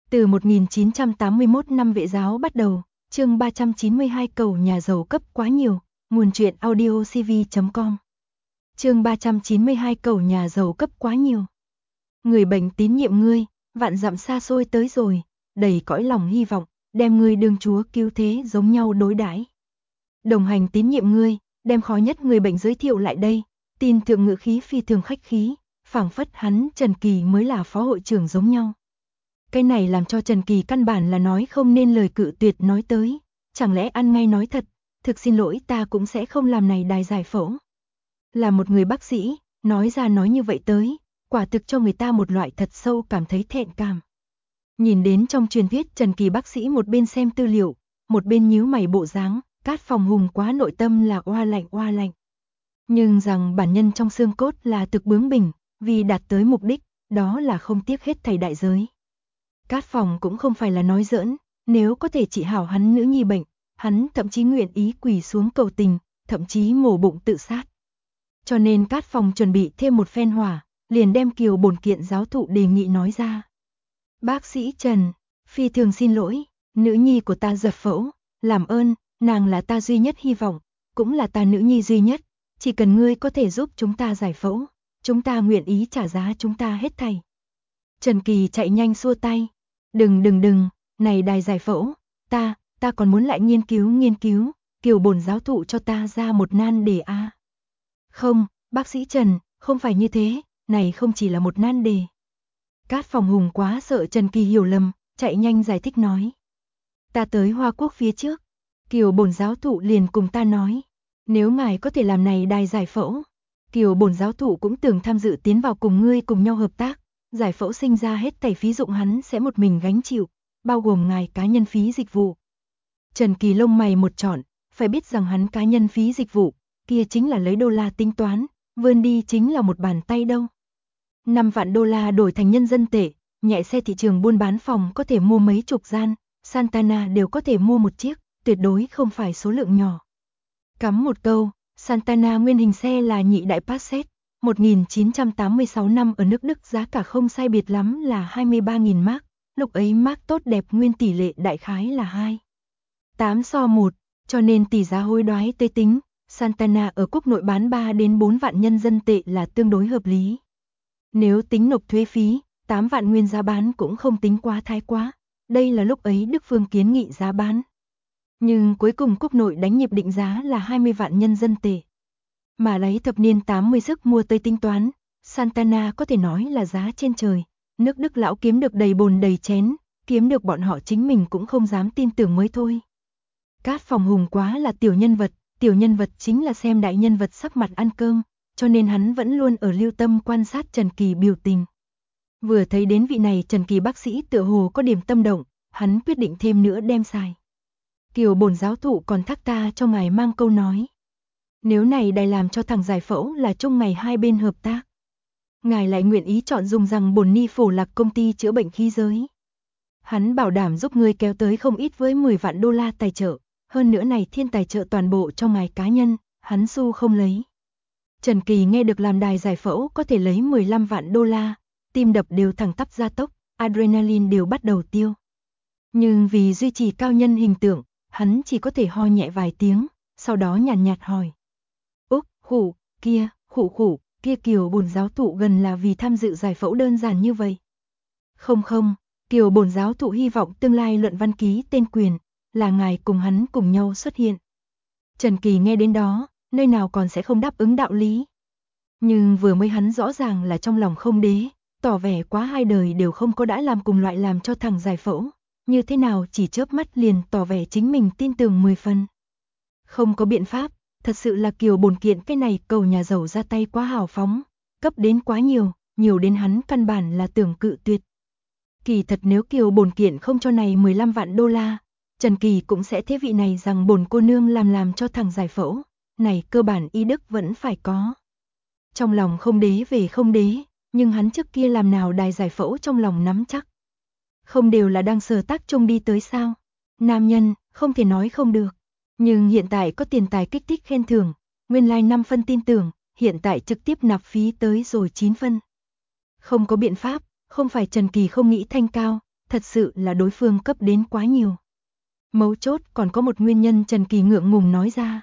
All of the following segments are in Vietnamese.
Từ 1981 năm Vệ giáo bắt đầu, chương 392 cầu nhà giàu cấp quá nhiều, nguồn truyện audio cv.com. Chương 392 cầu nhà giàu cấp quá nhiều. Người bệnh tín nhiệm ngươi, vạn dặm xa xôi tới rồi, đầy cõi lòng hy vọng, đem ngươi đương chúa cứu thế giống nhau đối đãi. Đồng hành tín nhiệm ngươi, đem khó nhất người bệnh giới thiệu lại đây, tin thượng ngữ khí phi thường khách khí, phảng phất hắn Trần Kỳ mới là phó hội trưởng giống nhau. Cái này làm cho Trần Kỳ căn bản là nói không nên lời cự tuyệt nói tới, chẳng lẽ ăn ngay nói thật, thực xin lỗi ta cũng sẽ không làm này đài giải phẫu. Là một người bác sĩ, nói ra nói như vậy tới, quả thực cho người ta một loại thật sâu cảm thấy thẹn cảm. Nhìn đến trong truyền thuyết Trần Kỳ bác sĩ một bên xem tư liệu, một bên nhíu mày bộ dáng, Cát Phòng Hùng quá nội tâm là oa lạnh. Nhưng rằng bản nhân trong xương cốt là thực bướng bỉnh, vì đạt tới mục đích, đó là không tiếc hết thảy đại giới. Cát Phòng cũng không phải là nói giỡn, nếu có thể trị hảo hắn nữ nhi bệnh, hắn thậm chí nguyện ý quỳ xuống cầu tình, thậm chí mổ bụng tự sát. Cho nên Cát Phòng chuẩn bị thêm một phen hỏa, liền đem Kiều Bổn Kiện giáo thụ đề nghị nói ra. Bác sĩ Trần, phi thường xin lỗi, nữ nhi của ta dập phẫu, làm ơn, nàng là ta duy nhất hy vọng, cũng là ta nữ nhi duy nhất, chỉ cần ngươi có thể giúp chúng ta giải phẫu, chúng ta nguyện ý trả giá chúng ta hết thảy. Trần Kỳ chạy nhanh xua tay, đừng, này đài giải phẫu, ta còn muốn lại nghiên cứu, Kiều Bổn giáo thụ cho ta ra một nan đề a. Không, bác sĩ Trần, không phải như thế, này không chỉ là một nan đề. Cát Phòng Hùng quá sợ Trần Kỳ hiểu lầm, chạy nhanh giải thích nói. Ta tới Hoa Quốc phía trước, Kiều Bổn giáo thụ liền cùng ta nói, nếu ngài có thể làm này đài giải phẫu, Kiều Bổn giáo thụ cũng tưởng tham dự tiến vào cùng ngươi cùng nhau hợp tác, giải phẫu sinh ra hết thảy phí dụng hắn sẽ một mình gánh chịu, bao gồm ngài cá nhân phí dịch vụ. Trần Kỳ lông mày một trọn, phải biết rằng hắn cá nhân phí dịch vụ, kia chính là lấy đô la tính toán, vươn đi chính là một bàn tay đâu. 5 vạn đô la đổi thành nhân dân tệ, nhẹ xe thị trường buôn bán phòng có thể mua mấy chục gian, Santana đều có thể mua một chiếc, tuyệt đối không phải số lượng nhỏ. Cắm một câu, Santana nguyên hình xe là nhị đại Passat, 1986 năm ở nước Đức giá cả không sai biệt lắm là 23.000 mark, lúc ấy mark tốt đẹp nguyên tỷ lệ đại khái là 2:8, cho nên tỷ giá hối đoái tới tính, Santana ở quốc nội bán 3 đến 4 vạn nhân dân tệ là tương đối hợp lý. Nếu tính nộp thuế phí, 8 vạn nguyên giá bán cũng không tính quá thái quá, đây là lúc ấy Đức Phương kiến nghị giá bán. Nhưng cuối cùng quốc nội đánh nhịp định giá là 20 vạn nhân dân tệ. Mà lấy thập niên 80 sức mua tới tính toán, Santana có thể nói là giá trên trời, nước Đức lão kiếm được đầy bồn đầy chén, kiếm được bọn họ chính mình cũng không dám tin tưởng mới thôi. Cát Phòng Hùng quá là tiểu nhân vật chính là xem đại nhân vật sắc mặt ăn cơm, cho nên hắn vẫn luôn ở lưu tâm quan sát Trần Kỳ biểu tình. Vừa thấy đến vị này Trần Kỳ bác sĩ tựa hồ có điểm tâm động, hắn quyết định thêm nữa đem xài. Kiều Bổn giáo thụ còn thác ta cho ngài mang câu nói. Nếu này đài làm cho thằng giải phẫu là chung ngày hai bên hợp tác, ngài lại nguyện ý chọn dùng rằng Bổn Ni Phổ Lạc công ty chữa bệnh khí giới. Hắn bảo đảm giúp ngươi kéo tới không ít với 10 vạn đô la tài trợ, hơn nữa này thiên tài trợ toàn bộ cho ngài cá nhân, hắn xu không lấy. Trần Kỳ nghe được làm đài giải phẫu có thể lấy 15 vạn đô la, tim đập đều thẳng tắp gia tốc, adrenaline đều bắt đầu tiêu. Nhưng vì duy trì cao nhân hình tượng, hắn chỉ có thể ho nhẹ vài tiếng, sau đó nhàn nhạt hỏi. Khủ, kia Kiều Bổn giáo thụ gần là vì tham dự giải phẫu đơn giản như vậy. Không, Kiều Bổn giáo thụ hy vọng tương lai luận văn ký tên quyền, là ngài cùng hắn cùng nhau xuất hiện. Trần Kỳ nghe đến đó, nơi nào còn sẽ không đáp ứng đạo lý. Nhưng vừa mới hắn rõ ràng là trong lòng không đế, tỏ vẻ quá hai đời đều không có đã làm cùng loại làm cho thằng giải phẫu, như thế nào chỉ chớp mắt liền tỏ vẻ chính mình tin tưởng 10 phần. Không có biện pháp, thật sự là Kiều Bổn Kiện cái này cầu nhà giàu ra tay quá hào phóng, cấp đến quá nhiều đến hắn căn bản là tưởng cự tuyệt. Kỳ thật nếu Kiều Bổn Kiện không cho này 15 vạn đô la, Trần Kỳ cũng sẽ thế vị này rằng Bổn cô nương làm cho thằng giải phẫu, này cơ bản y đức vẫn phải có. Trong lòng không đế về không đế, nhưng hắn trước kia làm nào đài giải phẫu trong lòng nắm chắc. Không đều là đang sờ tác trông đi tới sao? Nam nhân, không thể nói không được. Nhưng hiện tại có tiền tài kích thích khen thưởng, nguyên lai 5 phân tin tưởng, hiện tại trực tiếp nạp phí tới rồi 9 phân. Không có biện pháp, không phải Trần Kỳ không nghĩ thanh cao, thật sự là đối phương cấp đến quá nhiều. Mấu chốt còn có một nguyên nhân Trần Kỳ ngượng ngùng nói ra.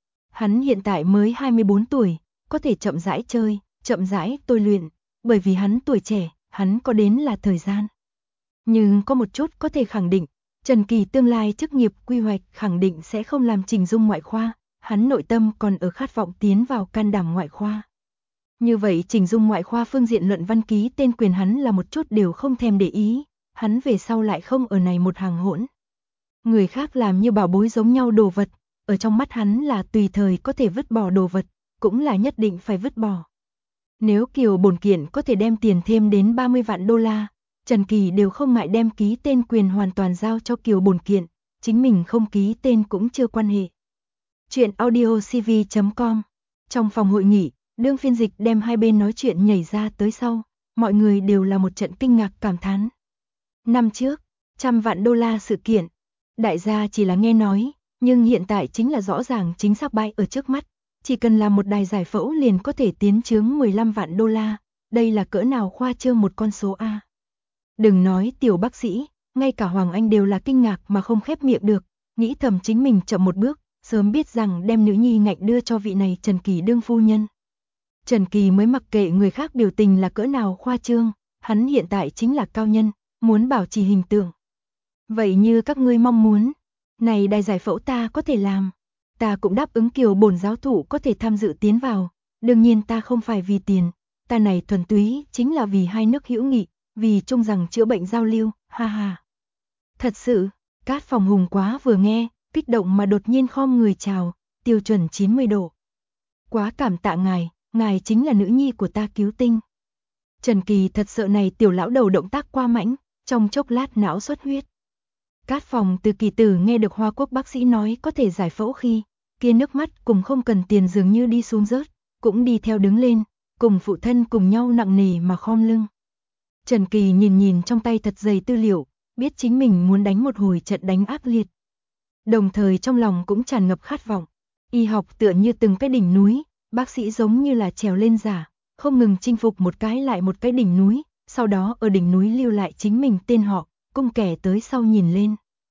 Hắn hiện tại mới 24 tuổi, có thể chậm rãi chơi, chậm rãi tôi luyện, bởi vì hắn tuổi trẻ, hắn có đến là thời gian. Nhưng có một chút có thể khẳng định, Trần Kỳ tương lai chức nghiệp quy hoạch khẳng định sẽ không làm Trình Dung ngoại khoa, hắn nội tâm còn ở khát vọng tiến vào can đảm ngoại khoa. Như vậy Trình Dung ngoại khoa phương diện luận văn ký tên quyền hắn là một chút đều không thèm để ý, hắn về sau lại không ở này một hàng hỗn. Người khác làm như bảo bối giống nhau đồ vật, ở trong mắt hắn là tùy thời có thể vứt bỏ đồ vật, cũng là nhất định phải vứt bỏ. Nếu Kiều Bổn Kiện có thể đem tiền thêm đến 30 vạn đô la, Trần Kỳ đều không ngại đem ký tên quyền hoàn toàn giao cho Kiều Bổn Kiện, chính mình không ký tên cũng chưa quan hệ. Chuyện audiocv.com. Trong phòng hội nghị, đương phiên dịch đem hai bên nói chuyện nhảy ra tới sau, mọi người đều là một trận kinh ngạc cảm thán. Năm trước, 100 vạn đô la sự kiện, đại gia chỉ là nghe nói, nhưng hiện tại chính là rõ ràng chính xác bày ở trước mắt, chỉ cần làm một đài giải phẫu liền có thể tiến chướng 15 vạn đô la, đây là cỡ nào khoa trương một con số a. Đừng nói tiểu bác sĩ, ngay cả Hoàng Anh đều là kinh ngạc mà không khép miệng được, nghĩ thầm chính mình chậm một bước, sớm biết rằng đem nữ nhi ngạnh đưa cho vị này Trần Kỳ đương phu nhân. Trần Kỳ mới mặc kệ người khác biểu tình là cỡ nào khoa trương, hắn hiện tại chính là cao nhân, muốn bảo trì hình tượng. Vậy như các ngươi mong muốn, này đài giải phẫu ta có thể làm, ta cũng đáp ứng Kiều Bổn giáo thụ có thể tham dự tiến vào, đương nhiên ta không phải vì tiền, ta này thuần túy chính là vì hai nước hữu nghị, vì chung rằng chữa bệnh giao lưu, ha ha. Thật sự, Cát Phòng Hùng quá vừa nghe, kích động mà đột nhiên khom người chào, tiêu chuẩn 90 độ. Quá cảm tạ ngài chính là nữ nhi của ta cứu tinh. Trần Kỳ thật sợ này tiểu lão đầu động tác qua mãnh, trong chốc lát não xuất huyết. Cát Phòng từ Kỳ Tử nghe được Hoa Quốc bác sĩ nói có thể giải phẫu khi, kia nước mắt cùng không cần tiền dường như đi xuống rớt, cũng đi theo đứng lên, cùng phụ thân cùng nhau nặng nề mà khom lưng. Trần Kỳ nhìn trong tay thật dày tư liệu, biết chính mình muốn đánh một hồi trận đánh ác liệt. Đồng thời trong lòng cũng tràn ngập khát vọng. Y học tựa như từng cái đỉnh núi, bác sĩ giống như là trèo lên giả, không ngừng chinh phục một cái lại một cái đỉnh núi, sau đó ở đỉnh núi lưu lại chính mình tên họ, cung kẻ tới sau nhìn lên.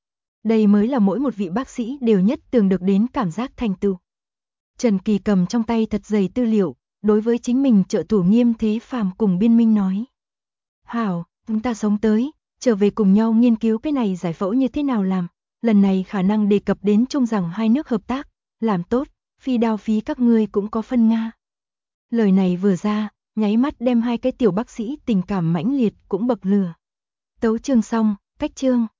Đây mới là mỗi một vị bác sĩ đều nhất tưởng được đến cảm giác thành tựu. Trần Kỳ cầm trong tay thật dày tư liệu, đối với chính mình trợ thủ Nghiêm Thế Phàm cùng Biên Minh nói. Hảo, chúng ta sống tới, trở về cùng nhau nghiên cứu cái này giải phẫu như thế nào làm, lần này khả năng đề cập đến chung rằng hai nước hợp tác, làm tốt, phi đao phí các ngươi cũng có phân Nga. Lời này vừa ra, nháy mắt đem hai cái tiểu bác sĩ tình cảm mãnh liệt cũng bậc lửa. Tấu chương xong, cách chương.